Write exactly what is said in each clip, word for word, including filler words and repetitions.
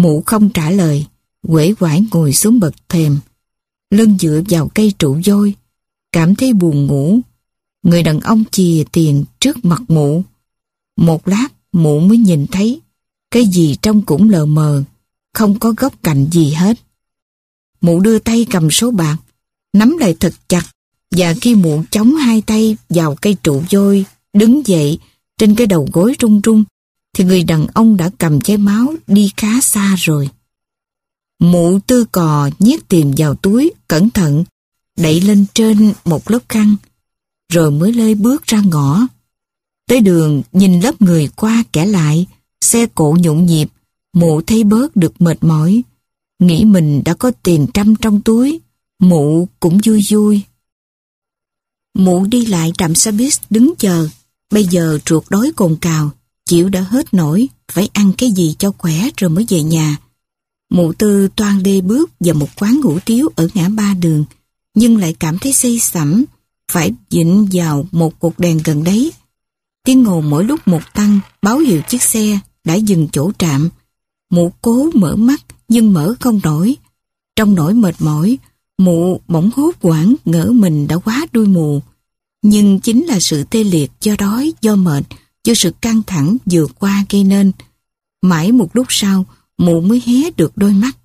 Mụ không trả lời, uể oải ngồi xuống bậc thềm, lưng dựa vào cây trụ vôi, cảm thấy buồn ngủ. Người đàn ông chìa tiền trước mặt mụ. Một lát mụ mới nhìn thấy cái gì trông cũng lờ mờ, không có góc cạnh gì hết. Mụ đưa tay cầm số bạc, nắm lại thật chặt, và khi mụ chống hai tay vào cây trụ vôi, đứng dậy trên cái đầu gối run run, thì người đàn ông đã cầm chai máu đi khá xa rồi. Mụ Tư Cò nhét tiền vào túi, cẩn thận, đậy lên trên một lớp khăn, rồi mới lê bước ra ngõ. Tới đường nhìn lớp người qua kẻ lại, xe cộ nhộn nhịp, mụ thấy bớt được mệt mỏi. Nghĩ mình đã có tiền trăm trong túi, mụ cũng vui vui. Mụ đi lại trạm xe buýt đứng chờ, bây giờ ruột đói cồn cào, chịu đã hết nổi, phải ăn cái gì cho khỏe rồi mới về nhà. Mụ Tư toan đê bước vào một quán hủ tiếu ở ngã ba đường, nhưng lại cảm thấy say sẩm, phải dịnh vào một cột đèn gần đấy. Tiếng ồn mỗi lúc một tăng, báo hiệu chiếc xe đã dừng chỗ trạm. Mụ cố mở mắt, nhưng mở không nổi. Trong nỗi mệt mỏi, mụ bỗng hốt hoảng ngỡ mình đã quá đuôi mù. Nhưng chính là sự tê liệt do đói, do mệt, do sự căng thẳng vừa qua gây nên. Mãi một lúc sau, mụ mới hé được đôi mắt.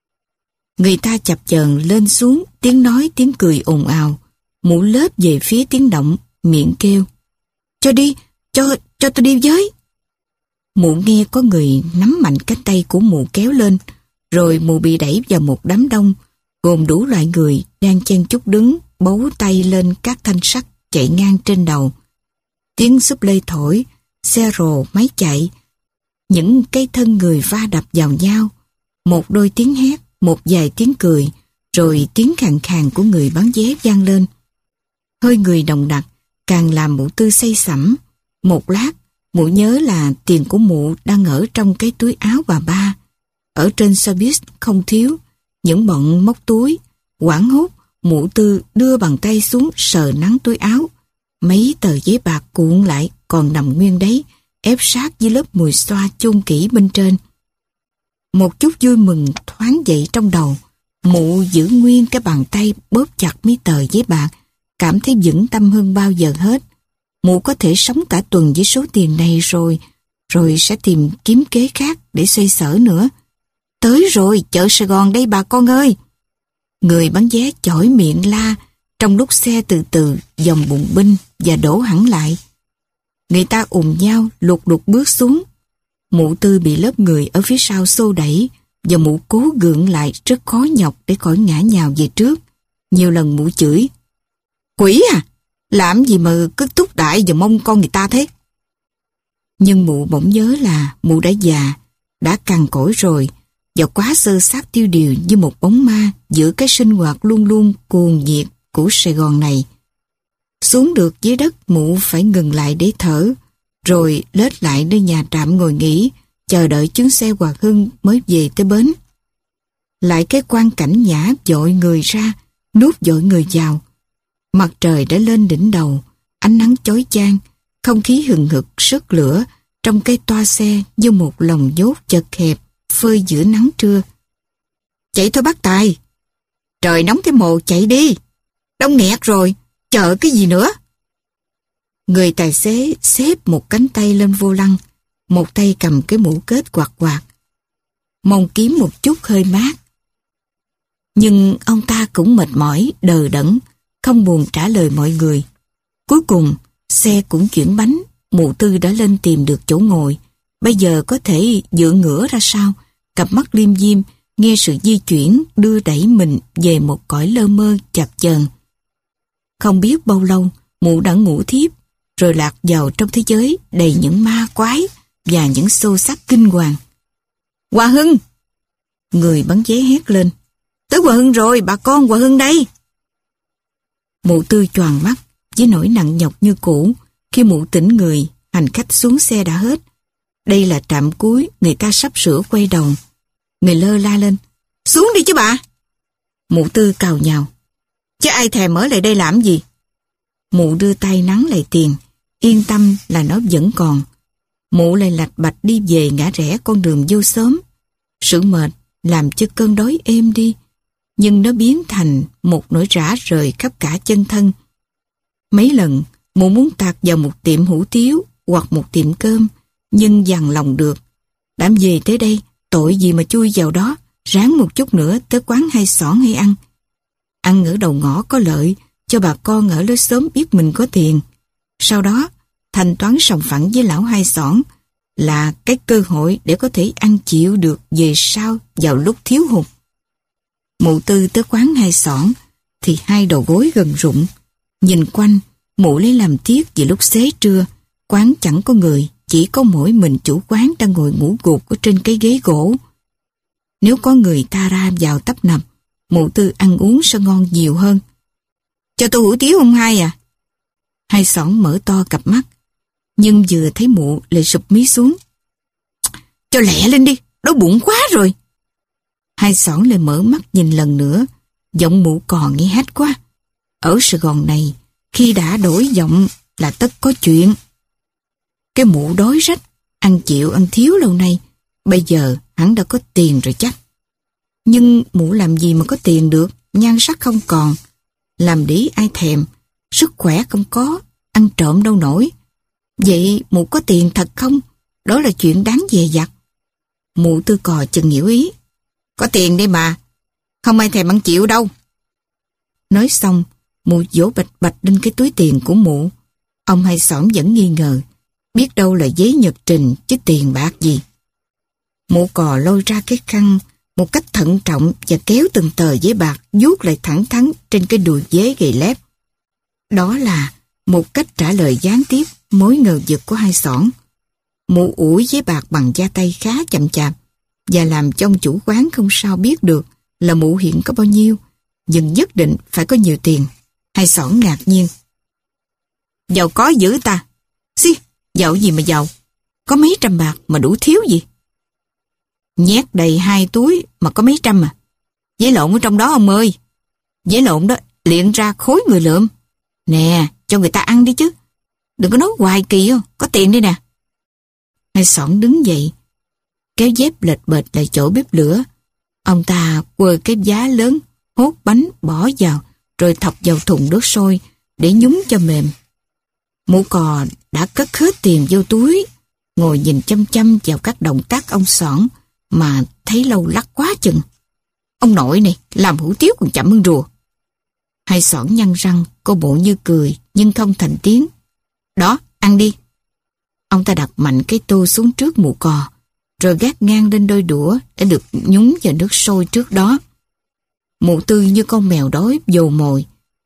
Người ta chập chờn lên xuống, tiếng nói tiếng cười ồn ào. Mụ lết về phía tiếng động, miệng kêu: Cho đi, cho, cho tôi đi với. Mụ nghe có người nắm mạnh cánh tay của mụ kéo lên, rồi mụ bị đẩy vào một đám đông, gồm đủ loại người đang chen chúc đứng, bấu tay lên các thanh sắt chạy ngang trên đầu. Tiếng súp lê thổi, xe rồ, máy chạy, những cây thân người va đập vào nhau, một đôi tiếng hét, một vài tiếng cười, rồi tiếng khàn khàn của người bán vé vang lên. Hơi người nồng nặc càng làm mụ Tư say sẩm. Một lát, mụ nhớ là tiền của mụ đang ở trong cái túi áo bà ba. Ở trên xe buýt không thiếu, những bọn móc túi. Hoảng hốt, mụ Tư đưa bàn tay xuống sờ nắn túi áo. Mấy tờ giấy bạc cuộn lại còn nằm nguyên đấy, ép sát với lớp mùi xoa chôn kỹ bên trên. Một chút vui mừng thoáng dậy trong đầu. Mụ giữ nguyên cái bàn tay bóp chặt mấy tờ giấy bạc, cảm thấy vững tâm hơn bao giờ hết. Mụ có thể sống cả tuần với số tiền này rồi, rồi sẽ tìm kiếm kế khác để xoay sở nữa. Tới rồi, chợ Sài Gòn đây bà con ơi! Người bán vé chỏi miệng la, trong lúc xe từ từ dòng bụng binh và đổ hẳn lại. Người ta ùn nhau lục đục bước xuống. Mụ Tư bị lớp người ở phía sau xô đẩy, và mụ cố gượng lại rất khó nhọc để khỏi ngã nhào về trước. Nhiều lần mụ chửi: Quỷ à! Làm gì mà cứ túc đại và mông con người ta thế? Nhưng mụ bỗng nhớ là mụ đã già, đã cằn cỗi rồi, và quá sơ sát tiêu điều như một bóng ma giữa cái sinh hoạt luôn luôn cuồng nhiệt của Sài Gòn này. Xuống được dưới đất, mụ phải ngừng lại để thở, rồi lết lại nơi nhà trạm ngồi nghỉ, chờ đợi chuyến xe Hòa Hưng mới về tới bến. Lại cái quang cảnh nhã dội người ra, nuốt dội người vào. Mặt trời đã lên đỉnh đầu, ánh nắng chói chang, không khí hừng hực sức lửa trong cái toa xe như một lồng nhốt chật hẹp phơi giữa nắng trưa. Chạy thôi bác Tài! Trời nóng thế mồ, chạy đi! Đông nghẹt rồi, chờ cái gì nữa? Người tài xế xếp một cánh tay lên vô lăng, một tay cầm cái mũ kết quạt quạt, mong kiếm một chút hơi mát. Nhưng ông ta cũng mệt mỏi, đờ đẫn, không buồn trả lời mọi người. Cuối cùng, xe cũng chuyển bánh, mụ Tư đã lên tìm được chỗ ngồi. Bây giờ có thể dựa ngửa ra sau, cặp mắt liêm diêm, nghe sự di chuyển đưa đẩy mình về một cõi lơ mơ chập chờn. Không biết bao lâu, mụ đã ngủ thiếp, rồi lạc vào trong thế giới đầy những ma quái và những xô xát kinh hoàng. Hòa Hưng! Người bán vé hét lên. Tới Hòa Hưng rồi, bà con, Hòa Hưng đây! Mụ Tư choàng mắt với nỗi nặng nhọc như cũ. Khi mụ tỉnh người, hành khách xuống xe đã hết. Đây là trạm cuối, người ta sắp sửa quay đầu. Người lơ la lên. Xuống đi chứ bà! Mụ Tư cào nhào. Chứ ai thèm ở lại đây làm gì? Mụ đưa tay nắn lại tiền, yên tâm là nó vẫn còn. Mụ lại lạch bạch đi về ngã rẽ con đường vô xóm. Sự mệt làm cho cơn đói êm đi, nhưng nó biến thành một nỗi rã rời khắp cả chân thân. Mấy lần mụ muốn tạt vào một tiệm hủ tiếu hoặc một tiệm cơm, nhưng dằn lòng được. Đảm về tới đây, tội gì mà chui vào đó, ráng một chút nữa tới quán Hai Xỏn hay ăn. Ăn ở đầu ngõ có lợi, cho bà con ở lối xóm biết mình có tiền. Sau đó, thanh toán sòng phẳng với lão Hai Xỏn là cái cơ hội để có thể ăn chịu được về sau vào lúc thiếu hụt. Mụ Tư tới quán Hai Xỏn thì hai đầu gối gần rụng. Nhìn quanh, mụ lấy làm tiếc vì lúc xế trưa, quán chẳng có người, chỉ có mỗi mình chủ quán đang ngồi ngủ gục ở trên cái ghế gỗ. Nếu có người ta ra vào tấp nập, mụ Tư ăn uống sẽ ngon nhiều hơn. Cho tôi hủ tiếu ông Hai à? Hai Xỏn mở to cặp mắt, nhưng vừa thấy mụ lại sụp mí xuống. Cho lẹ lên đi, đói bụng quá rồi. Hai Xỏn lại mở mắt nhìn lần nữa, giọng mụ cò nghe hách quá. Ở Sài Gòn này, khi đã đổi giọng là tất có chuyện. Cái mụ đói rách, ăn chịu ăn thiếu lâu nay, bây giờ hắn đã có tiền rồi chắc. Nhưng mụ làm gì mà có tiền được, nhan sắc không còn, làm đĩ ai thèm, sức khỏe không có, ăn trộm đâu nổi. Vậy mụ có tiền thật không? Đó là chuyện đáng dè dặt. Mụ Tư cò chừng hiểu ý. Có tiền đây mà, không ai thèm ăn chịu đâu. Nói xong, mụ vỗ bạch bạch lên cái túi tiền của mụ. Ông Hai Xỏn vẫn nghi ngờ, biết đâu là giấy nhật trình chứ tiền bạc gì. Mụ cò lôi ra cái khăn một cách thận trọng và kéo từng tờ giấy bạc vuốt lại thẳng thắn trên cái đùi dế gầy lép. Đó là một cách trả lời gián tiếp mối ngờ vực của Hai Xỏn. Mụ ủi giấy bạc bằng da tay khá chậm chạp và làm cho ông chủ quán không sao biết được là mụ hiện có bao nhiêu, nhưng nhất định phải có nhiều tiền. Hai Xỏn ngạc nhiên. Giàu có dữ ta. Xí, giàu gì mà giàu, có mấy trăm bạc mà đủ thiếu gì. Nhét đầy hai túi mà có mấy trăm à. Giấy lộn ở trong đó ông ơi. Giấy lộn đó luyện ra khối người lượm. Nè, cho người ta ăn đi chứ. Đừng có nói hoài kỳ không, có tiền đi nè. Hai Xỏn đứng dậy, kéo dép lệch bệch lại chỗ bếp lửa. Ông ta quơ cái giá lớn, hốt bánh bỏ vào, rồi thọc vào thùng nước sôi để nhúng cho mềm. Mụ cò đã cất hết tiền vô túi, ngồi nhìn chăm chăm vào các động tác ông Xỏn mà thấy lâu lắc quá chừng. Ông nội này làm hủ tiếu còn chậm hơn rùa. Hai Xỏn nhăn răng, cô bộ như cười nhưng không thành tiếng. Đó, ăn đi. Ông ta đặt mạnh cái tô xuống trước mụ cò, rồi gác ngang lên đôi đũa để được nhúng vào nước sôi trước đó. Mụ Tư như con mèo đói vồ mồi,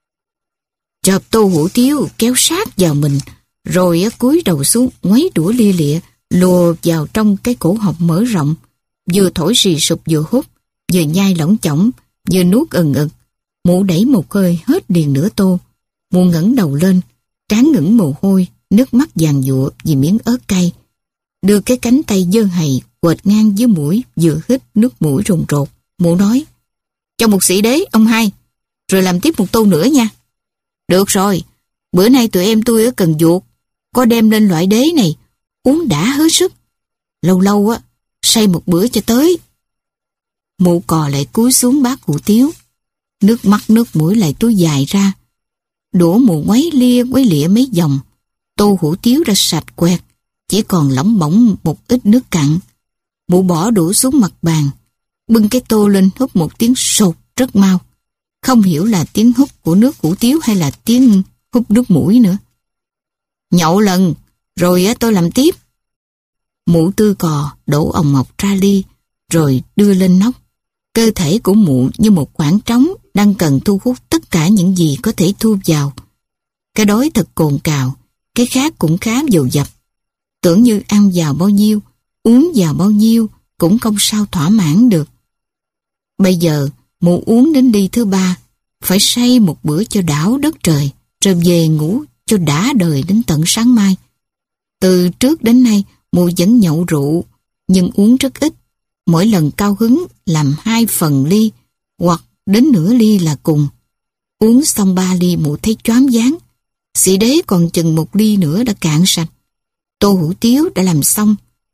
chộp tô hủ tiếu kéo sát vào mình, rồi cúi đầu xuống ngoáy đũa lia lịa lùa vào trong cái cổ họng mở rộng, vừa thổi rì sụp vừa hút, vừa nhai lỏng chỏng, vừa nuốt ừng ực. Mụ đẩy một hơi hết liền nửa tô. Mụ ngẩng đầu lên, trán ngẩng mồ hôi, nước mắt giàn giụa vì miếng ớt cay. Đưa cái cánh tay dơ hầy quệt ngang dưới mũi, vừa hít nước mũi rùng rột. Mụ nói, cho một xị đế ông Hai, rồi làm tiếp một tô nữa nha. Được rồi, bữa nay tụi em tôi ở Cần Duộc có đem lên loại đế này, uống đã hết sức. Lâu lâu á, say một bữa cho tới. Mụ cò lại cúi xuống bát hủ tiếu, nước mắt nước mũi lại túi dài ra. Đũa mụ ngoáy lia quấy lịa mấy vòng, tô hủ tiếu ra sạch quẹt, chỉ còn lỏng bỏng một ít nước cặn. Mụ bỏ đũa xuống mặt bàn, bưng cái tô lên hút một tiếng sột rất mau. Không hiểu là tiếng hút của nước hủ tiếu hay là tiếng hút nước mũi nữa. Nhậu lần, rồi tôi làm tiếp. Mụ Tư cò đổ ồng ngọc ra ly, rồi đưa lên nóc. Cơ thể của mụ như một khoảng trống đang cần thu hút tất cả những gì có thể thu vào. Cái đói thật cồn cào, cái khát cũng khá dồn dập. Tưởng như ăn vào bao nhiêu, uống vào bao nhiêu cũng không sao thỏa mãn được. Bây giờ mụ uống đến ly thứ ba, phải say một bữa cho đảo đất trời, rồi về ngủ cho đã đời đến tận sáng mai. Từ trước đến nay mụ vẫn nhậu rượu, nhưng uống rất ít. Mỗi lần cao hứng làm hai phần ly, hoặc đến nửa ly là cùng. Uống xong ba ly mụ thấy choáng váng. Xị đế còn chừng một ly nữa đã cạn sạch. Tô hủ tiếu đã làm xong,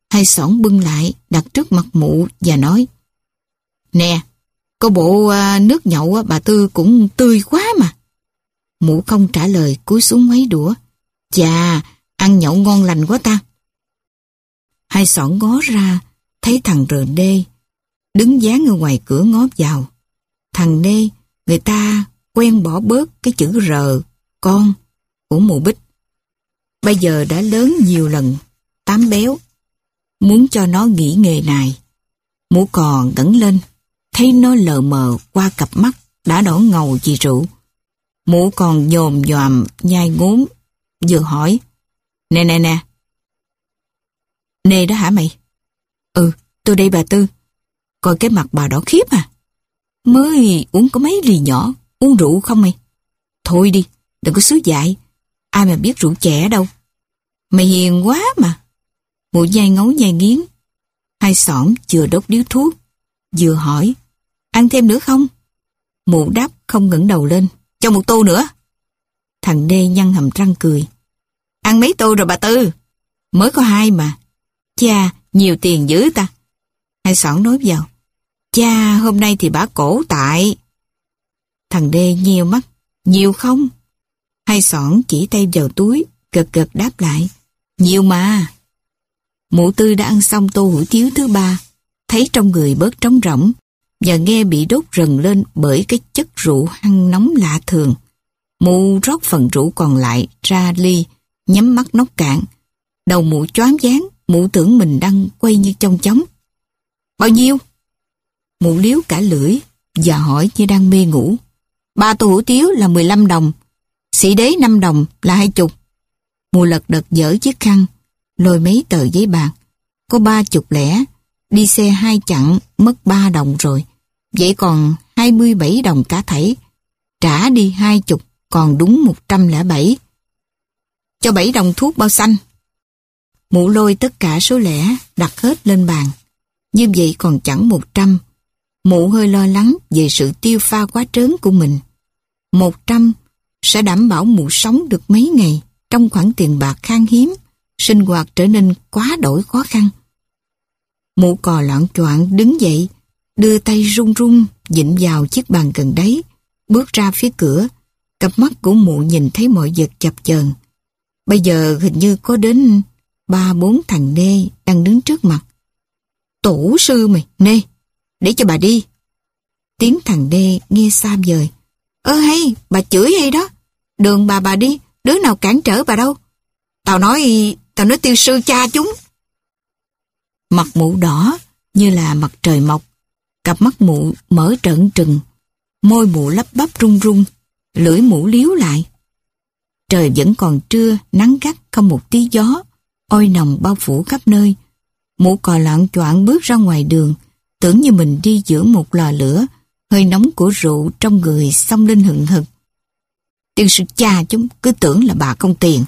Hai xỏn bưng lại, đặt trước mặt mụ và nói: Nè, có bộ à, nước nhậu à, bà Tư cũng tươi quá mà. Mụ không trả lời, cúi xuống mấy đũa. Chà, ăn nhậu ngon lành quá ta. Hai xỏn ngó ra, thấy thằng rờ đê đứng dán ở ngoài cửa ngó vào. Thằng Nê, người ta quen bỏ bớt cái chữ R, con, của mụ Bích. Bây giờ đã lớn nhiều lần, tám béo. Muốn cho nó nghỉ nghề này. Mụ cò ngẩng lên, thấy nó lờ mờ qua cặp mắt đã đỏ ngầu vì rượu. Mụ còn nhồm nhòm nhai ngốm, vừa hỏi: Nè nè nè. Nè đó hả mày? Ừ, tôi đây bà Tư. Coi cái mặt bà đỏ khiếp à. Mới uống có mấy ly nhỏ, uống rượu không mày? Thôi đi, đừng có xứ dại. Ai mà biết rượu trẻ đâu. Mày hiền quá mà. Mụ nhai ngấu nhai nghiến. Hai xỏn vừa đốt điếu thuốc, vừa hỏi: Ăn thêm nữa không? Mụ đáp không ngẩng đầu lên: Cho một tô nữa. Thằng Đê nhăn hàm răng cười: Ăn mấy tô rồi bà Tư? Mới có hai mà. Chà, nhiều tiền dữ ta. Hai xỏn nói vào: Chà, hôm nay thì bả cổ tại. Thằng Đê nheo mắt: Nhiều không? Hai xỏn chỉ tay vào túi, gật gật đáp lại: Nhiều mà. Mụ Tư đã ăn xong tô hủ tiếu thứ ba, thấy trong người bớt trống rỗng và nghe bị đốt rần lên bởi cái chất rượu hăng nóng lạ thường. Mụ rót phần rượu còn lại ra ly, nhắm mắt nốc cạn. Đầu mụ choáng váng, mụ tưởng mình đang quay như chong chóng. Bao nhiêu? Mụ liếu cả lưỡi và hỏi như đang mê ngủ. Ba tô hủ tiếu là mười lăm đồng, xị đế năm đồng là hai chục. Mụ lật đật dở chiếc khăn, lôi mấy tờ giấy bạc. Có ba chục lẻ, đi xe hai chặng mất ba đồng rồi. Vậy còn hai mươi bảy đồng cả thảy. Trả đi hai chục, còn đúng một trăm lẻ bảy. Cho bảy đồng thuốc bao xanh. Mụ lôi tất cả số lẻ đặt hết lên bàn. Như vậy còn chẳng một trăm. Mụ hơi lo lắng về sự tiêu pha quá trớn của mình. Một trăm sẽ đảm bảo mụ sống được mấy ngày trong khoản tiền bạc khan hiếm, sinh hoạt trở nên quá đổi khó khăn. Mụ cò loạn choạng đứng dậy, đưa tay run run dịnh vào chiếc bàn gần đấy, bước ra phía cửa. Cặp mắt của mụ nhìn thấy mọi vật chập chờn. Bây giờ hình như có đến ba bốn thằng Nê đang đứng trước mặt. Tổ sư mày, Nê, để cho bà đi. Tiếng thằng Nê nghe xa vời. Ơ hay, bà chửi hay đó. Đường bà bà đi, đứa nào cản trở bà đâu. Tao nói, tao nói tiêu sư cha chúng. Mặt mụ đỏ như là mặt trời mọc. Cặp mắt mụ mở trợn trừng. Môi mụ lắp bắp run run, lưỡi mụ liếu lại. Trời vẫn còn trưa, nắng gắt không một tí gió, oi nồng bao phủ khắp nơi. Mụ cò loạn choạng bước ra ngoài đường, tưởng như mình đi giữa một lò lửa, hơi nóng của rượu trong người xông lên hừng hực. Tiên sư cha chúng cứ tưởng là bà không tiền.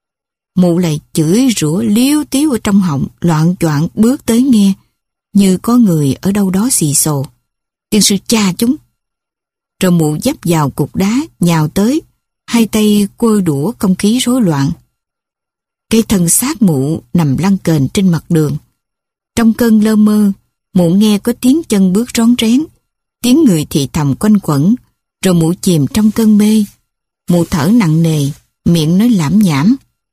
Mụ lại chửi rủa liếu tiếu ở trong họng, loạn choạng bước tới nghe, như có người ở đâu đó xì xồ. Tiên sư cha chúng. Rồi mụ dấp vào cục đá, nhào tới, hai tay quơ đũa không khí rối loạn. Cái thân xác mụ nằm lăn kềnh trên mặt đường. Trong cơn lơ mơ, mụ nghe có tiếng chân bước rón rén, tiếng người thì thầm quanh quẩn, rồi mụ chìm trong cơn mê. Mụ thở nặng nề, miệng nói lảm nhảm.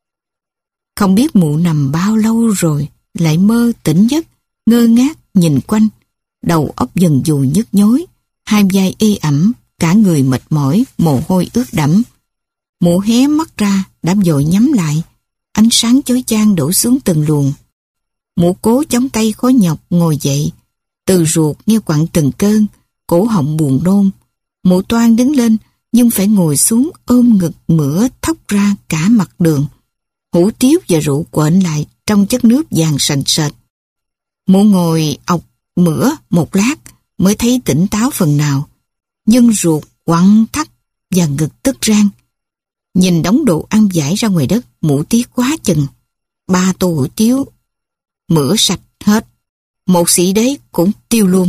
Không biết mụ nằm bao lâu rồi, lại mơ tỉnh giấc, ngơ ngác nhìn quanh, đầu óc dần dù nhức nhối, hai vai ê ẩm, cả người mệt mỏi, mồ hôi ướt đẫm. Mụ hé mắt ra, đã vội nhắm lại, ánh sáng chói chang đổ xuống từng luồng. Mụ cố chống tay khó nhọc ngồi dậy, từ ruột nghe quặn từng cơn, cổ họng buồn nôn. Mụ toan đứng lên, nhưng phải ngồi xuống ôm ngực mửa thốc ra cả mặt đường. Hủ tiếu và rượu quện lại trong chất nước vàng sành sệt. Mụ ngồi ọc mửa một lát mới thấy tỉnh táo phần nào, nhưng ruột quặn thắt và ngực tức rang. Nhìn đống đồ ăn vãi ra ngoài đất, mụ tiếc quá chừng. Ba tô hủ tiếu mửa sạch hết, một xị đế cũng tiêu luôn.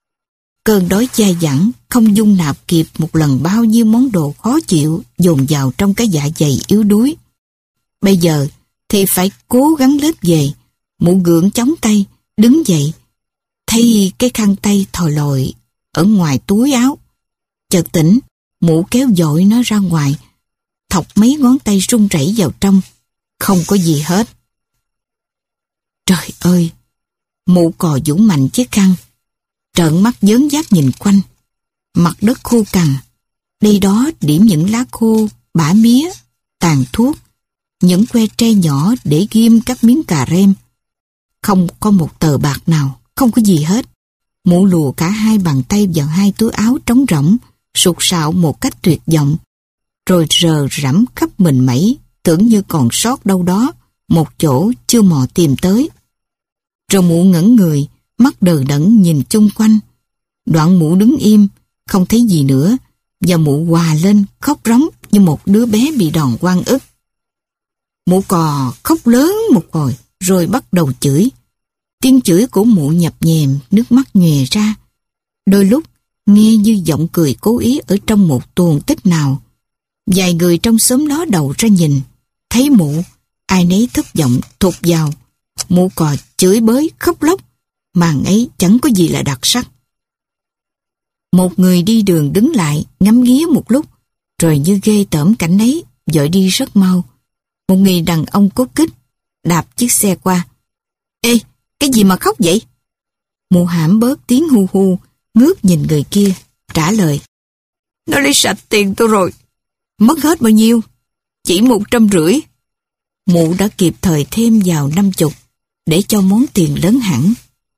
Cơn đói dai dẳng không dung nạp kịp một lần bao nhiêu món đồ khó chịu dồn vào trong cái dạ dày yếu đuối. Bây giờ thì phải cố gắng lết về, Mụ gượng chống tay, đứng dậy, thấy cái khăn tay thò lội ở ngoài túi áo. Chợt tỉnh, mụ kéo dội nó ra ngoài, thọc mấy ngón tay run rẩy vào trong, không có gì hết. Trời ơi! Mụ cò vũ mạnh chiếc khăn, trợn mắt dớn dác nhìn quanh. Mặt đất khô cằn, đây đó điểm những lá khô, bã mía, tàn thuốc, những que tre nhỏ để ghim các miếng cà rem. Không có một tờ bạc nào, không có gì hết. Mụ lùa cả hai bàn tay vào hai túi áo trống rỗng, sụt sạo một cách tuyệt vọng, rồi rờ rẫm khắp mình mẩy, tưởng như còn sót đâu đó một chỗ chưa mò tìm tới. Rồi mụ ngẩn người, mắt đờ đẫn nhìn chung quanh. Đoạn mụ đứng im, không thấy gì nữa, và mụ hòa lên khóc rống như một đứa bé bị đòn oan ức. Mụ cò khóc lớn một hồi, rồi bắt đầu chửi. Tiếng chửi của mụ nhập nhèm, nước mắt nhòe ra. Đôi lúc nghe như giọng cười cố ý ở trong một tuồng tích nào. Vài người trong xóm đó đầu ra nhìn, thấy mụ, ai nấy thất vọng thụt vào. Mụ cò chửi bới khóc lóc, màn ấy chẳng có gì là đặc sắc. Một người đi đường đứng lại ngắm nghía một lúc, rồi như ghê tởm cảnh ấy, vội đi rất mau. Một người đàn ông cốt kích đạp chiếc xe qua. Ê, cái gì mà khóc vậy? Mụ hãm bớt tiếng hu hu, ngước nhìn người kia, trả lời. Nó lấy sạch tiền tôi rồi. Mất hết bao nhiêu? Chỉ một trăm rưỡi. Mụ đã kịp thời thêm vào năm chục để cho món tiền lớn hẳn.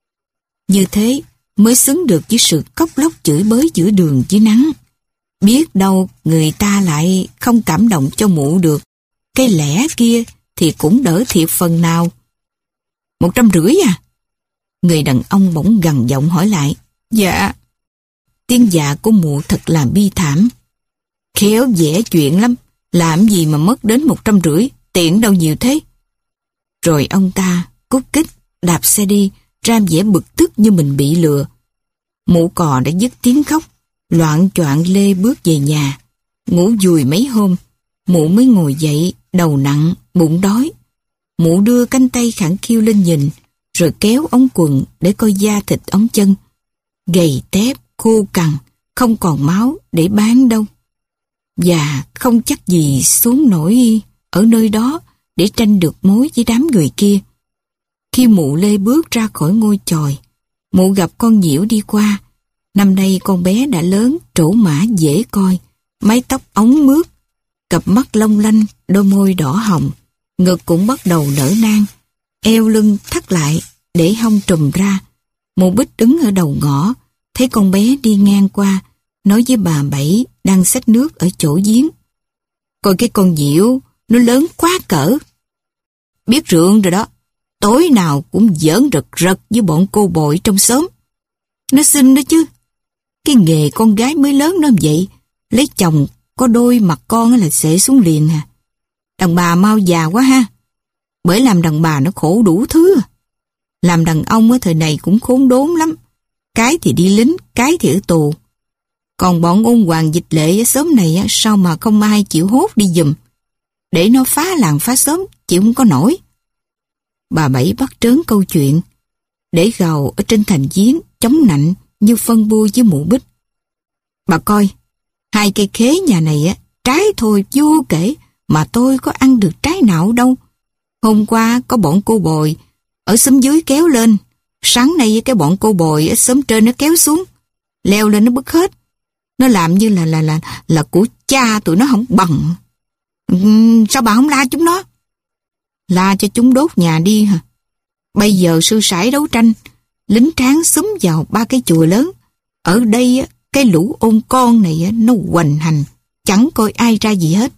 Như thế mới xứng được với sự khóc lóc chửi bới giữa đường dưới nắng. Biết đâu người ta lại không cảm động cho mụ được. Cái lẻ kia thì cũng đỡ thiệt phần nào. Một trăm rưỡi à? Người đàn ông bỗng gằn giọng hỏi lại. Dạ. Tiếng dạ của mụ thật là bi thảm. Khéo dễ chuyện lắm, làm gì mà mất đến một trăm rưỡi, tiền đâu nhiều thế. Rồi ông ta cút kích, đạp xe đi, ra vẻ bực tức như mình bị lừa. Mụ cò đã dứt tiếng khóc, loạng choạng lê bước về nhà. Ngủ dùi mấy hôm, mụ mới ngồi dậy, đầu nặng, bụng đói. Mụ đưa cánh tay khẳng khiu lên nhìn, rồi kéo ống quần để coi da thịt ống chân. Gầy tép, khô cằn, không còn máu để bán đâu. Và không chắc gì xuống nổi ở nơi đó để tranh được mối với đám người kia. Khi mụ lê bước ra khỏi ngôi chòi, mụ gặp con Nhiễu đi qua. Năm nay con bé đã lớn, trổ mã dễ coi, mái tóc óng mướt, cặp mắt long lanh, đôi môi đỏ hồng, ngực cũng bắt đầu nở nang, eo lưng thắt lại để hông trùm ra. Mụ Bích đứng ở đầu ngõ, thấy con bé đi ngang qua, nói với bà Bảy đang xách nước ở chỗ giếng. Coi cái con Diệu, nó lớn quá cỡ. Biết rượu rồi đó, tối nào cũng giỡn rật rật với bọn cô bội trong xóm. Nó xinh đó chứ. Cái nghề con gái mới lớn nó vậy, lấy chồng có đôi mặt con là xệ xuống liền à. Đàn bà mau già quá ha. Bởi làm đàn bà nó khổ đủ thứ. Làm đàn ông ở thời này cũng khốn đốn lắm. Cái thì đi lính, cái thì ở tù. Còn bọn ôn hoàng dịch lệ ở xóm này sao mà không ai chịu hốt đi giùm. Để nó phá làng phá xóm, chịu không có nổi. Bà Bảy bắt trớn câu chuyện, để gầu ở trên thành giếng, chống nạnh như phân bua với mụ Bích. Bà coi, hai cây khế nhà này á, trái thôi vô kể, mà tôi có ăn được trái nào đâu. Hôm qua có bọn cô bồi ở xóm dưới kéo lên, sáng nay cái bọn cô bồi ở xóm trên nó kéo xuống, leo lên nó bứt hết. Nó làm như là là là là của cha tụi nó không bằng. Uhm, sao bà không la chúng nó? La cho chúng đốt nhà đi hả? Bây giờ sư sãi đấu tranh, lính tráng xúm vào ba cái chùa lớn. Ở đây cái lũ ôn con này nó hoành hành, chẳng coi ai ra gì hết.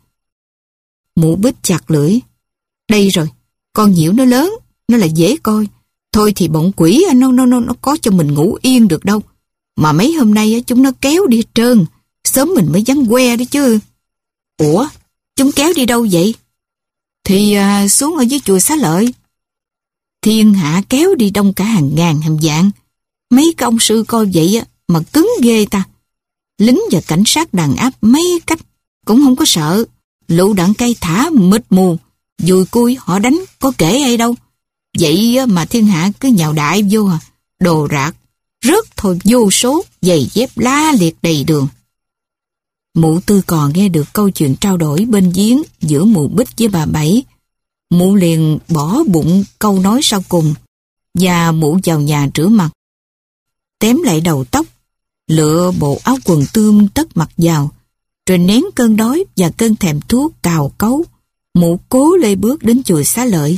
Mụ Bích chặt lưỡi. Đây rồi, con Nhiễu nó lớn, nó là dễ coi. Thôi thì bọn quỷ nó nó nó nó có cho mình ngủ yên được đâu. Mà mấy hôm nay chúng nó kéo đi trơn, sớm mình mới vắng que đấy chứ. Ủa, chúng kéo đi đâu vậy? Thì à, xuống ở dưới chùa Xá Lợi. Thiên hạ kéo đi đông cả hàng ngàn hàng vạn. Mấy cái ông sư coi vậy á mà cứng ghê ta. Lính và cảnh sát đàn áp mấy cách cũng không có sợ. Lựu đạn cây thả mịt mù, dùi cui họ đánh có kể ai đâu. Vậy mà thiên hạ cứ nhào đại vô à. Đồ rạc, rớt thôi vô số, giày dép la liệt đầy đường. Mụ Tư Cò nghe được câu chuyện trao đổi bên giếng giữa mụ Bích với bà Bảy. Mụ liền bỏ bụng câu nói sau cùng, và mụ vào nhà rửa mặt. Tém lại đầu tóc, lựa bộ áo quần tươm tất mặc vào, rồi nén cơn đói và cơn thèm thuốc cào cấu, mụ cố lê bước đến chùa Xá Lợi.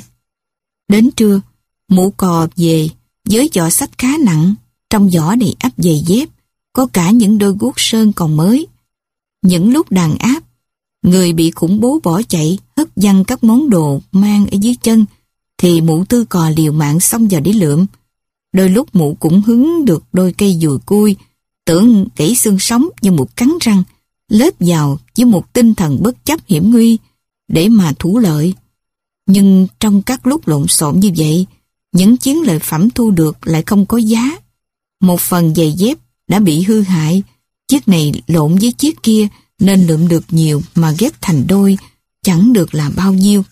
Đến trưa, mụ Cò về với giỏ sách khá nặng, trong giỏ này ắp giày dép, có cả những đôi guốc sơn còn mới. Những lúc đàn áp, người bị khủng bố bỏ chạy, hất văng các món đồ mang ở dưới chân, thì mụ Tư Cò liều mạng xông vào để lượm. Đôi lúc mụ cũng hứng được đôi cây dùi cui, tưởng gãy xương sống nhưng mụ cắn răng, lết vào với một tinh thần bất chấp hiểm nguy để mà thủ lợi. Nhưng trong các lúc lộn xộn như vậy, những chiến lợi phẩm thu được lại không có giá. Một phần giày dép đã bị hư hại, chiếc này lộn với chiếc kia nên lượm được nhiều mà ghép thành đôi, chẳng được là bao nhiêu.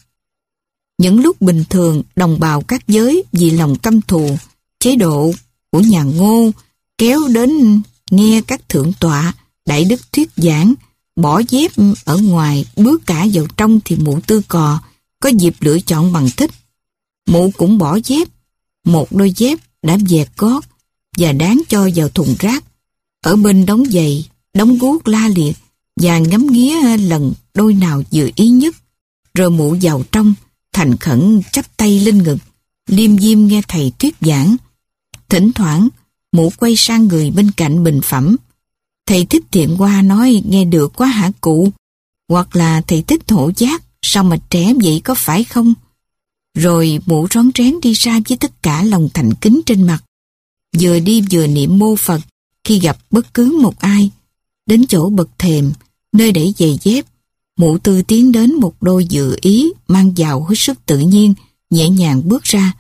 Những lúc bình thường, đồng bào các giới vì lòng căm thù chế độ của nhà Ngô kéo đến nghe các thượng tọa đại đức thuyết giảng, bỏ dép ở ngoài bước cả vào trong, thì mụ Tư Cò có dịp lựa chọn bằng thích. Mụ cũng bỏ dép, một đôi dép đã dẹt gót và đáng cho vào thùng rác, ở bên đống giày, đống guốc la liệt, và ngắm nghía lần đôi nào vừa ý nhất. Rồi mụ vào trong, thành khẩn chắp tay lên ngực, liêm diêm nghe thầy thuyết giảng. Thỉnh thoảng, mụ quay sang người bên cạnh bình phẩm. Thầy Thích Thiện Hoa nói nghe được quá hả cụ? Hoặc là thầy Thích Hổ Giác, sao mà trẻ vậy có phải không? Rồi mụ rón rén đi ra với tất cả lòng thành kính trên mặt, vừa đi vừa niệm mô Phật khi gặp bất cứ một ai. Đến chỗ bậc thềm, nơi để giày dép, mụ Tư tiến đến một đôi dự ý mang vào hết sức tự nhiên, nhẹ nhàng bước ra.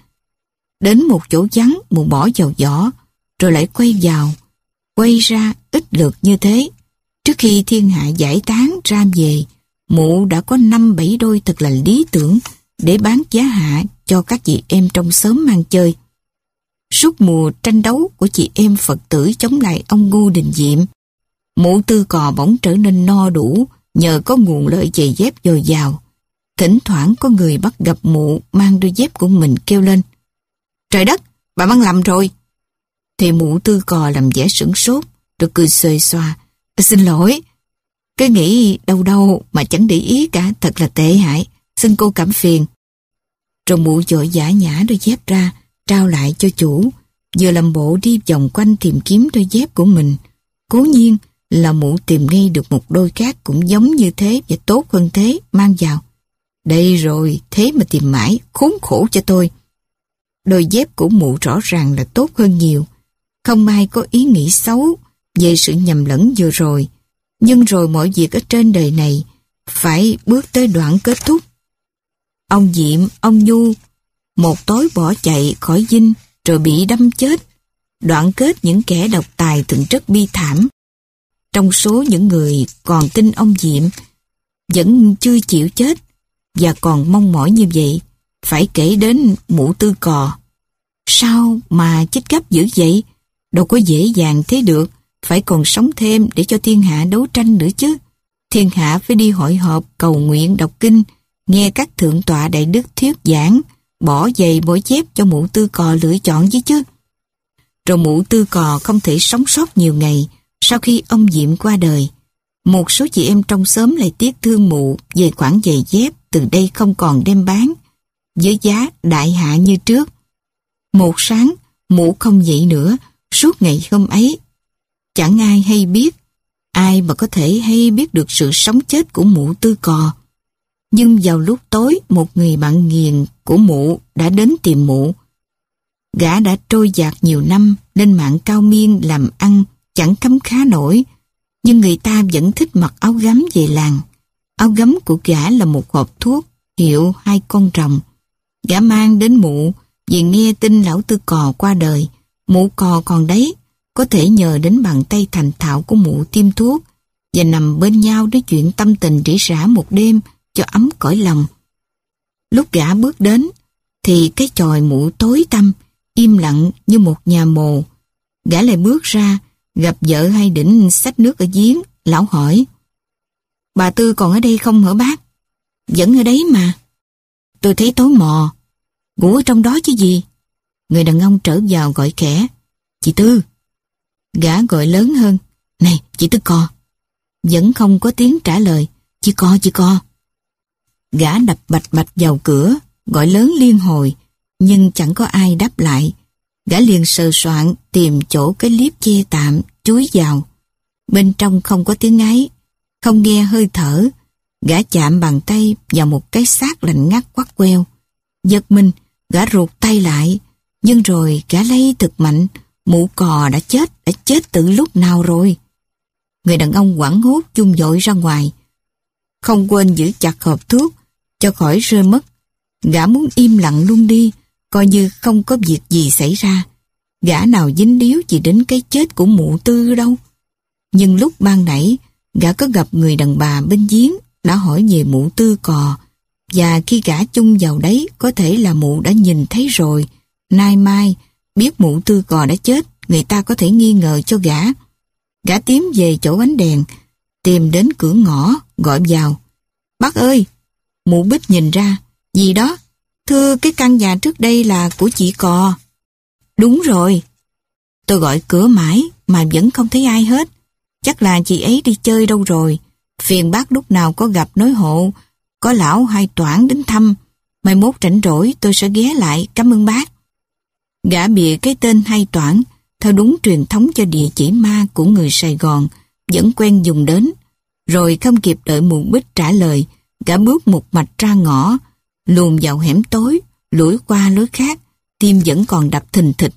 Đến một chỗ vắng, mụ bỏ vào giỏ, rồi lại quay vào, quay ra ít lượt như thế. Trước khi thiên hạ giải tán ra về, mụ đã có năm bảy đôi thật là lý tưởng để bán giá hạ cho các chị em trong xóm mang chơi. Suốt mùa tranh đấu của chị em Phật tử chống lại ông Ngô Đình Diệm, mụ Tư Cò bỗng trở nên no đủ nhờ có nguồn lợi giày dép dồi dào. Thỉnh thoảng có người bắt gặp mụ mang đôi dép của mình kêu lên: "Trời đất, bà mang lầm rồi." Thì mụ Tư Cò làm vẻ sửng sốt, rồi cười xuề xoa: "Xin lỗi, cứ nghĩ đâu đâu mà chẳng để ý cả, thật là tệ hại, xin cô cảm phiền." Rồi mụ vội vã nhả đôi dép ra, trao lại cho chủ, vừa làm bộ đi vòng quanh tìm kiếm đôi dép của mình. Cố nhiên là mụ tìm ngay được một đôi khác cũng giống như thế và tốt hơn thế, mang vào. Đây rồi, thế mà tìm mãi, khốn khổ cho tôi. Đôi dép của mụ rõ ràng là tốt hơn nhiều. Không ai có ý nghĩ xấu về sự nhầm lẫn vừa rồi. Nhưng rồi mọi việc ở trên đời này phải bước tới đoạn kết thúc. Ông Diệm, ông Nhu một tối bỏ chạy khỏi dinh rồi bị đâm chết. Đoạn kết những kẻ độc tài thường rất bi thảm. Trong số những người còn tin ông Diệm vẫn chưa chịu chết và còn mong mỏi như vậy, phải kể đến mụ Tư Cò. Sao mà chết gấp dữ vậy? Đâu có dễ dàng thế được, phải còn sống thêm để cho thiên hạ đấu tranh nữa chứ. Thiên hạ phải đi hội họp, cầu nguyện, đọc kinh, nghe các thượng tọa đại đức thuyết giảng, bỏ giày bỏ dép cho mụ Tư Cò lựa chọn với chứ. Rồi mụ Tư Cò không thể sống sót nhiều ngày sau khi ông Diệm qua đời. Một số chị em trong xóm lại tiếc thương mụ về khoản giày dép từ đây không còn đem bán với giá đại hạ như trước. Một sáng, mụ không dậy nữa, suốt ngày hôm ấy. Chẳng ai hay biết, ai mà có thể hay biết được sự sống chết của mụ Tư Cò. Nhưng vào lúc tối, một người bạn nghiền của mụ đã đến tìm mụ. Gã đã trôi dạt nhiều năm nên mạng cao miên làm ăn chẳng khấm khá nổi, nhưng người ta vẫn thích mặc áo gấm về làng. Áo gấm của gã là một hộp thuốc hiệu hai con rồng. Gã mang đến mụ vì nghe tin lão Tư Cò qua đời. Mụ Cò còn đấy, có thể nhờ đến bàn tay thành thạo của mụ tiêm thuốc và nằm bên nhau nói chuyện tâm tình rỉ rả một đêm cho ấm cõi lòng. Lúc gã bước đến, thì cái chòi mụ tối tăm, im lặng như một nhà mồ. Gã lại bước ra, gặp vợ Hai Đỉnh xách nước ở giếng. Lão hỏi: "Bà Tư còn ở đây không hả bác?" "Vẫn ở đấy mà." "Tôi thấy tối mò, ngủ ở trong đó chứ gì." Người đàn ông trở vào gọi khẽ: "Chị Tư." Gã gọi lớn hơn: "Này, chị Tư Cò." Vẫn không có tiếng trả lời. "Chị Co, chị Co." Gã đập bạch bạch vào cửa, gọi lớn liên hồi, nhưng chẳng có ai đáp lại. Gã liền sờ soạn tìm chỗ cái liếp che tạm, chúi vào. Bên trong không có tiếng ấy, không nghe hơi thở. Gã chạm bàn tay vào một cái xác lạnh ngắt quắt queo. Giật mình, gã rụt tay lại, nhưng rồi gã lấy thực mạnh. Mụ Cò đã chết, đã chết từ lúc nào rồi. Người đàn ông hoảng hốt chung dội ra ngoài, không quên giữ chặt hộp thuốc cho khỏi rơi mất. Gã muốn im lặng luôn đi, coi như không có việc gì xảy ra. Gã nào dính líu gì đến cái chết của mụ Tư đâu. Nhưng lúc ban nãy, gã có gặp người đàn bà bên giếng đã hỏi về mụ Tư Cò, và khi gã chung vào đấy có thể là mụ đã nhìn thấy rồi. Nay mai biết mụ Tư Cò đã chết, người ta có thể nghi ngờ cho gã. Gã tiến về chỗ ánh đèn, tìm đến cửa ngõ, gọi vào: "Bác ơi!" Mụ Bích nhìn ra: "Gì đó?" "Thưa, cái căn nhà trước đây là của chị Cò." "Đúng rồi." "Tôi gọi cửa mãi mà vẫn không thấy ai hết. Chắc là chị ấy đi chơi đâu rồi. Phiền bác lúc nào có gặp nói hộ, có lão Hai Toản đến thăm. Mai mốt rảnh rỗi tôi sẽ ghé lại, cảm ơn bác." Gã bịa cái tên Hai Toản theo đúng truyền thống cho địa chỉ ma của người Sài Gòn vẫn quen dùng đến. Rồi không kịp đợi mụ Bích trả lời, gã bước một mạch ra ngõ, luồn vào hẻm tối, lủi qua lối khác, tim vẫn còn đập thình thịch.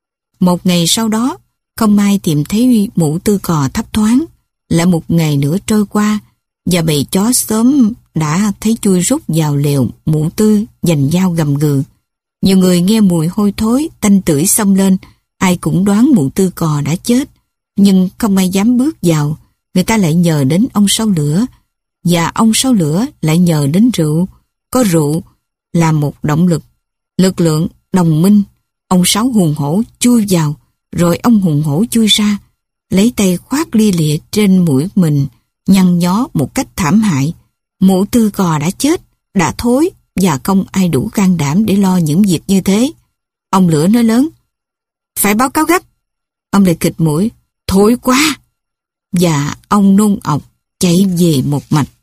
Một ngày sau đó, không ai tìm thấy mụ Tư Cò thấp thoáng. Lại một ngày nữa trôi qua, và bầy chó xóm đã thấy chui rút vào lều mụ Tư giành dao gầm gừ. Nhiều người nghe mùi hôi thối, tanh tưởi xông lên, ai cũng đoán mụ Tư Cò đã chết, nhưng không ai dám bước vào. Người ta lại nhờ đến ông Sáu Lửa, và ông Sáu Lửa lại nhờ đến rượu. Có rượu là một động lực, lực lượng đồng minh. Ông Sáu hùng hổ chui vào, rồi ông hùng hổ chui ra, lấy tay khoát lia lịa trên mũi mình, nhăn nhó một cách thảm hại. Mụ Tư Cò đã chết, đã thối, và không ai đủ can đảm để lo những việc như thế. Ông Lửa nói lớn: "Phải báo cáo gấp." Ông lại khịt mũi: "Thối quá." Và ông nôn ọc chạy về một mạch.